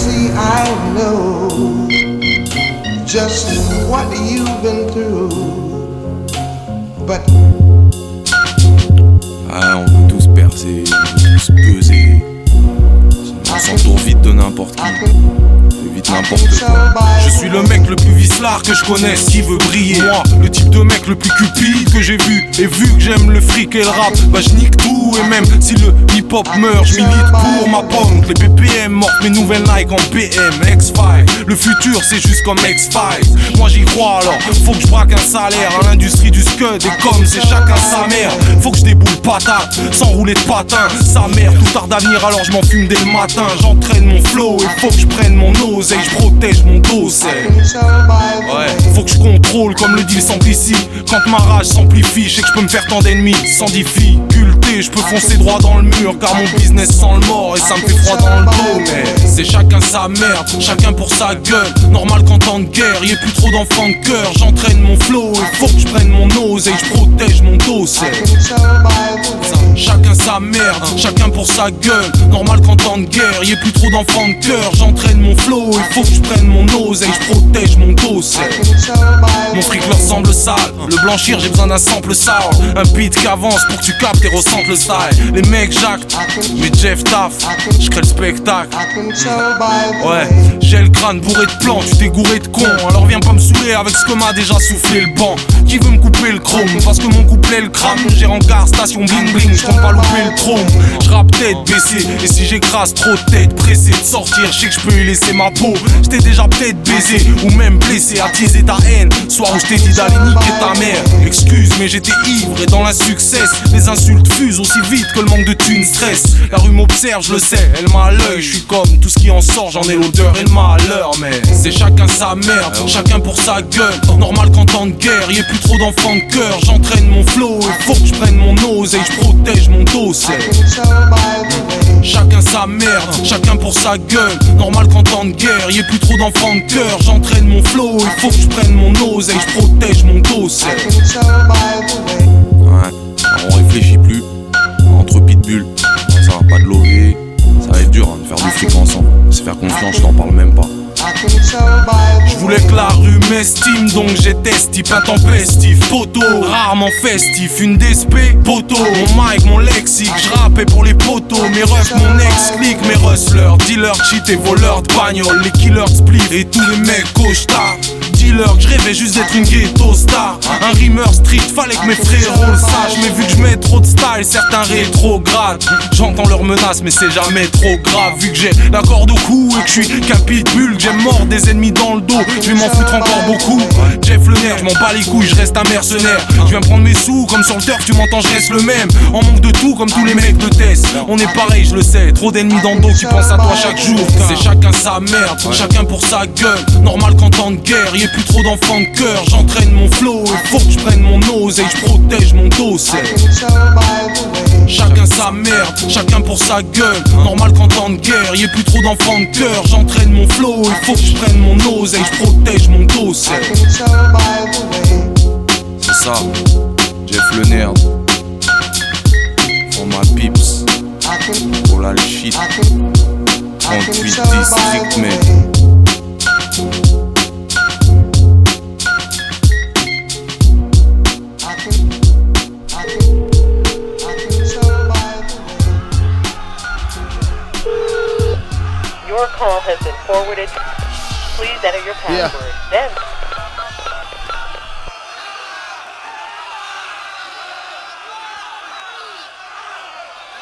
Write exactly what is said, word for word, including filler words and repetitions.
see, I know just what you've been through, but ah, on peut tous percer, on peut tous peser. On s'entoure vite de n'importe qui, vite n'importe quoi. Je suis le mec le plus vicelard que je connaisse, qui veut briller. Moi, le type de mec le plus cupide que j'ai vu. Et vu que j'aime le fric et le rap, bah je nique tout. Et même si le hip-hop meurt, je milite pour ma pomme. Les B P M mortent, mes nouvelles Nike en B M, X-Files. Le futur c'est juste comme X-Files. Moi j'y crois alors, faut que je braque un salaire à l'industrie du scud. Et comme c'est chacun sa mère, faut que je déboule patate, sans rouler de patin. Sa mère, tout tard d'avenir alors je m'en fume dès le matin. J'entraîne mon flow, il faut que je prenne mon oseille, je protège mon dos, c'est ouais, faut que je contrôle comme le dit le Simplici. Quand ma rage s'amplifie, je sais que je peux me faire tant d'ennemis sans difficulté. Je peux foncer droit dans le mur car mon business sent le mort et ça me fait froid dans le dos. Mais c'est chacun sa merde, chacun pour sa gueule. Normal qu'en temps de guerre, y ait plus trop d'enfants de cœur. J'entraîne mon flow, il faut que je prenne mon oseille, je protège mon dos, c'est chacun sa merde, chacun pour sa gueule. Normal qu'en temps de guerre, y ait plus trop d'enfants de cœur. J'entraîne mon flow, il faut que je prenne mon oseille, je protège mon dos, c'est mon fric leur semble sale. Le blanchir, j'ai besoin d'un sample sour. Un beat qui avance pour que tu captes et ressentes le style. Les mecs jactent, mais Jeff taf, je crée le spectacle. Ouais, j'ai le crâne bourré de plans, tu t'es gouré de con. Alors viens pas me saouler avec ce que m'a déjà soufflé le banc. Qui veut me couper le chrome, parce que mon couplet le crame. J'ai rencard, station bling bling, je compte pas louper le trône. Je rappe tête baissée, et si j'écrase trop de tête pressée de sortir, je sais que je peux y laisser ma peau. J't'ai déjà peut-être baisé, ou même blessé, attiser ta haine. Soir où je t'ai dit d'aller niquer ta mère. Excuse mais j'étais ivre et dans la succès. Les insultes fusent aussi vite que le manque de thunes stress. La rue m'observe, je le sais, elle m'a à l'œil. Je suis comme tout ce qui en sort, j'en ai l'odeur et le malheur. Mais c'est chacun sa merde, chacun pour sa gueule. Normal qu'en temps de guerre, y ait plus trop d'enfants de cœur. J'entraîne mon flow, il faut que je prenne mon oseille, je protège mon dos, c'est chacun sa merde, chacun pour sa gueule. Normal qu'en temps de guerre, y ait plus trop d'enfants de cœur. J'entraîne mon flow, il faut que je prenne mon oseille, je protège mon dos, c'est ouais, on réfléchit plus. Entre pitbull, ça va pas de lover. Ça va être dur hein, de faire du fric ensemble. Se faire confiance, je t'en parle même pas. Je voulais que la rue m'estime, donc j'étais type intempestif. Poteau, rarement festif, une D S P, poteau. Mon mic, mon lexique, je rappais pour les poteaux. Mes refs, mon ex-clique, mes rustlers, dealers, cheat et voleurs de bagnole. Les killers split et tous les mecs costards. Dealer, que je rêvais juste d'être une ghetto star. Un rimeur street, fallait que mes frérots le sachent. Mais vu que je mets trop de style, certains rétrogradent. J'entends leurs menaces mais c'est jamais trop grave. Vu que j'ai la corde au cou et que je suis qu'un pitbull, que j'aime mort des ennemis dans le dos, je vais m'en foutre encore beaucoup. Jeff le nerf, je m'en bats les couilles, je reste un mercenaire. Je viens prendre mes sous comme sur le turf, tu m'entends, je reste le même. En manque de tout comme tous les mecs de Tess. On est pareil, je le sais, trop d'ennemis dans le dos qui pensent à toi chaque jour. C'est chacun sa merde, chacun pour sa gueule. Normal qu'en temps de guerre, y ait plus trop d'enfants de cœur. J'entraîne mon flow, il faut que je prenne mon oseille, je protège mon dos, c'est chacun sa merde, chacun pour sa gueule. Normal qu'en temps de guerre, y ait plus trop d'enfants de cœur. J'entraîne mon flow, il faut que je prenne mon oseille, je protège mon dos, c'est c'est ça, Jeff le nerd. For my peeps, pour la shit, trente-huit district man. Your call has been forwarded. Please enter your password. Yeah. Then